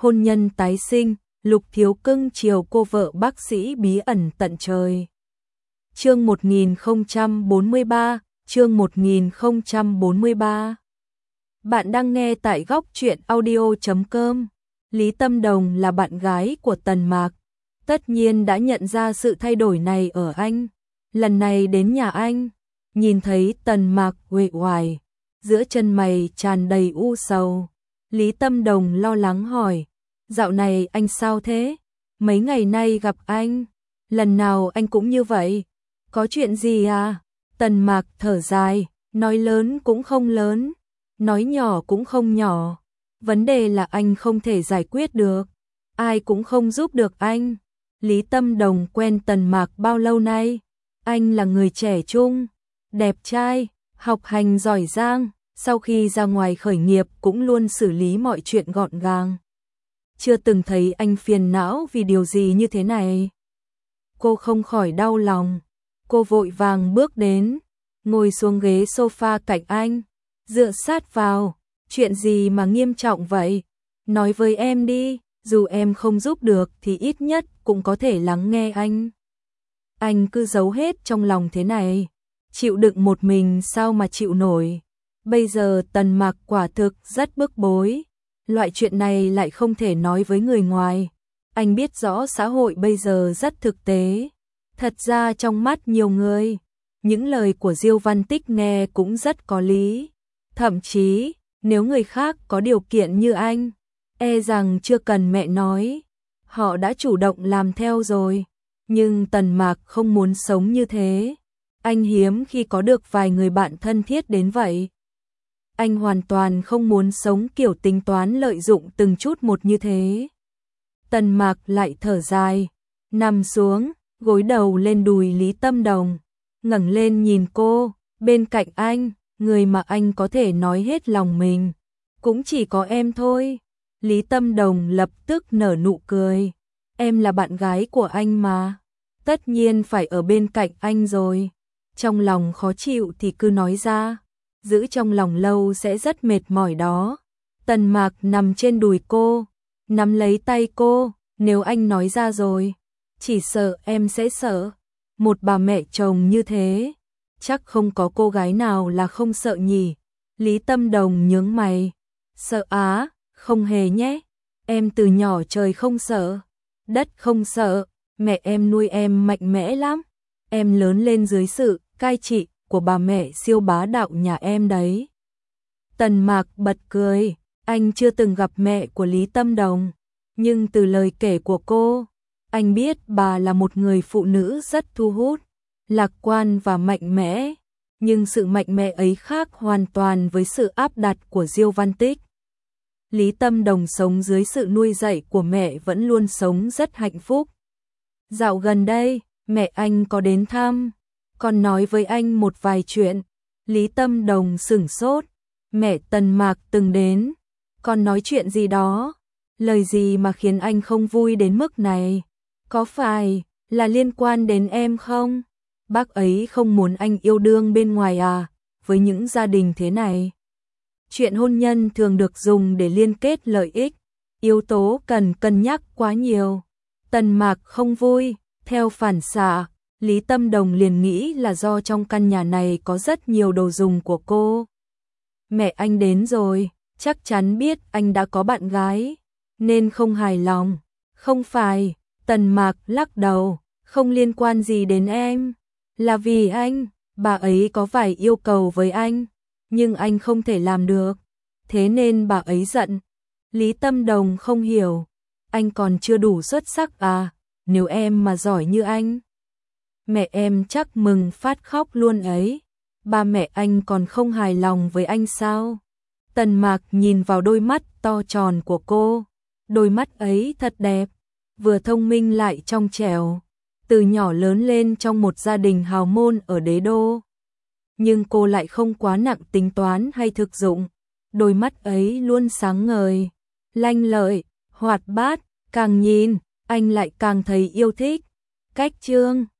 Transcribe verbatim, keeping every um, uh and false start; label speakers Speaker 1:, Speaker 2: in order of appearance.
Speaker 1: hôn nhân tái sinh, Lục Thiếu cưng chiều cô vợ bác sĩ bí ẩn tận trời. Chương một nghìn không trăm bốn mươi ba, chương một nghìn không trăm bốn mươi ba. Bạn đang nghe tại góc truyện audio chấm com. Lý Tâm Đồng là bạn gái của Tần Mạc, tất nhiên đã nhận ra sự thay đổi này ở anh. Lần này đến nhà anh, nhìn thấy Tần Mạc uể oải, giữa chân mày tràn đầy u sầu. Lý Tâm Đồng lo lắng hỏi, dạo này anh sao thế? Mấy ngày nay gặp anh, lần nào anh cũng như vậy. Có chuyện gì à? Tần Mạc thở dài, nói lớn cũng không lớn, nói nhỏ cũng không nhỏ. Vấn đề là anh không thể giải quyết được, ai cũng không giúp được anh. Lý Tâm Đồng quen Tần Mạc bao lâu nay? Anh là người trẻ trung, đẹp trai, học hành giỏi giang, sau khi ra ngoài khởi nghiệp cũng luôn xử lý mọi chuyện gọn gàng. Chưa từng thấy anh phiền não vì điều gì như thế này. Cô không khỏi đau lòng, cô vội vàng bước đến, ngồi xuống ghế sofa cạnh anh, dựa sát vào. Chuyện gì mà nghiêm trọng vậy? Nói với em đi, dù em không giúp được thì ít nhất cũng có thể lắng nghe anh. Anh cứ giấu hết trong lòng thế này, chịu đựng một mình sao mà chịu nổi. Bây giờ Tần Mạc quả thực rất bức bối, loại chuyện này lại không thể nói với người ngoài. Anh biết rõ xã hội bây giờ rất thực tế. Thật ra trong mắt nhiều người, những lời của Diêu Văn Tích nghe cũng rất có lý. Thậm chí, nếu người khác có điều kiện như anh, e rằng chưa cần mẹ nói, họ đã chủ động làm theo rồi. Nhưng Tần Mạc không muốn sống như thế. Anh hiếm khi có được vài người bạn thân thiết đến vậy. Anh hoàn toàn không muốn sống kiểu tính toán lợi dụng từng chút một như thế. Tần Mạc lại thở dài, nằm xuống, gối đầu lên đùi Lý Tâm Đồng, ngẩng lên nhìn cô. Bên cạnh anh, người mà anh có thể nói hết lòng mình, cũng chỉ có em thôi. Lý Tâm Đồng lập tức nở nụ cười. Em là bạn gái của anh mà, tất nhiên phải ở bên cạnh anh rồi. Trong lòng khó chịu thì cứ nói ra, giữ trong lòng lâu sẽ rất mệt mỏi đó. Tần Mạc nằm trên đùi cô, nắm lấy tay cô. Nếu anh nói ra rồi, chỉ sợ em sẽ sợ. Một bà mẹ chồng như thế, chắc không có cô gái nào là không sợ nhỉ. Lý Tâm Đồng nhướng mày, sợ á? Không hề nhé, em từ nhỏ trời không sợ, đất không sợ, mẹ em nuôi em mạnh mẽ lắm. Em lớn lên dưới sự cai trị của bà mẹ siêu bá đạo nhà em đấy. Tần Mạc bật cười, anh chưa từng gặp mẹ của Lý Tâm Đồng, nhưng từ lời kể của cô, anh biết bà là một người phụ nữ rất thu hút, lạc quan và mạnh mẽ. Nhưng sự mạnh mẽ ấy khác hoàn toàn với sự áp đặt của Diêu Văn Tích. Lý Tâm Đồng sống dưới sự nuôi dạy của mẹ vẫn luôn sống rất hạnh phúc. Dạo gần đây, mẹ anh có đến thăm, còn nói với anh một vài chuyện. Lý Tâm Đồng sửng sốt, mẹ Tần Mạc từng đến, còn nói chuyện gì đó, lời gì mà khiến anh không vui đến mức này? Có phải là liên quan đến em không? Bác ấy không muốn anh yêu đương bên ngoài à? Với những gia đình thế này, chuyện hôn nhân thường được dùng để liên kết lợi ích, yếu tố cần cân nhắc quá nhiều. Tần Mạc không vui, theo phản xạ, Lý Tâm Đồng liền nghĩ là do trong căn nhà này có rất nhiều đồ dùng của cô. Mẹ anh đến rồi, chắc chắn biết anh đã có bạn gái, nên không hài lòng. Không phải, Tần Mạc lắc đầu, không liên quan gì đến em, là vì anh, bà ấy có vài yêu cầu với anh, nhưng anh không thể làm được, thế nên bà ấy giận. Lý Tâm Đồng không hiểu, anh còn chưa đủ xuất sắc à? Nếu em mà giỏi như anh, mẹ em chắc mừng phát khóc luôn ấy. Ba mẹ anh còn không hài lòng với anh sao? Tần Mạc nhìn vào đôi mắt to tròn của cô, đôi mắt ấy thật đẹp, vừa thông minh lại trong trẻo. Từ nhỏ lớn lên trong một gia đình hào môn ở đế đô, nhưng cô lại không quá nặng tính toán hay thực dụng. Đôi mắt ấy luôn sáng ngời, lanh lợi, hoạt bát, càng nhìn, anh lại càng thấy yêu thích. Cách Trương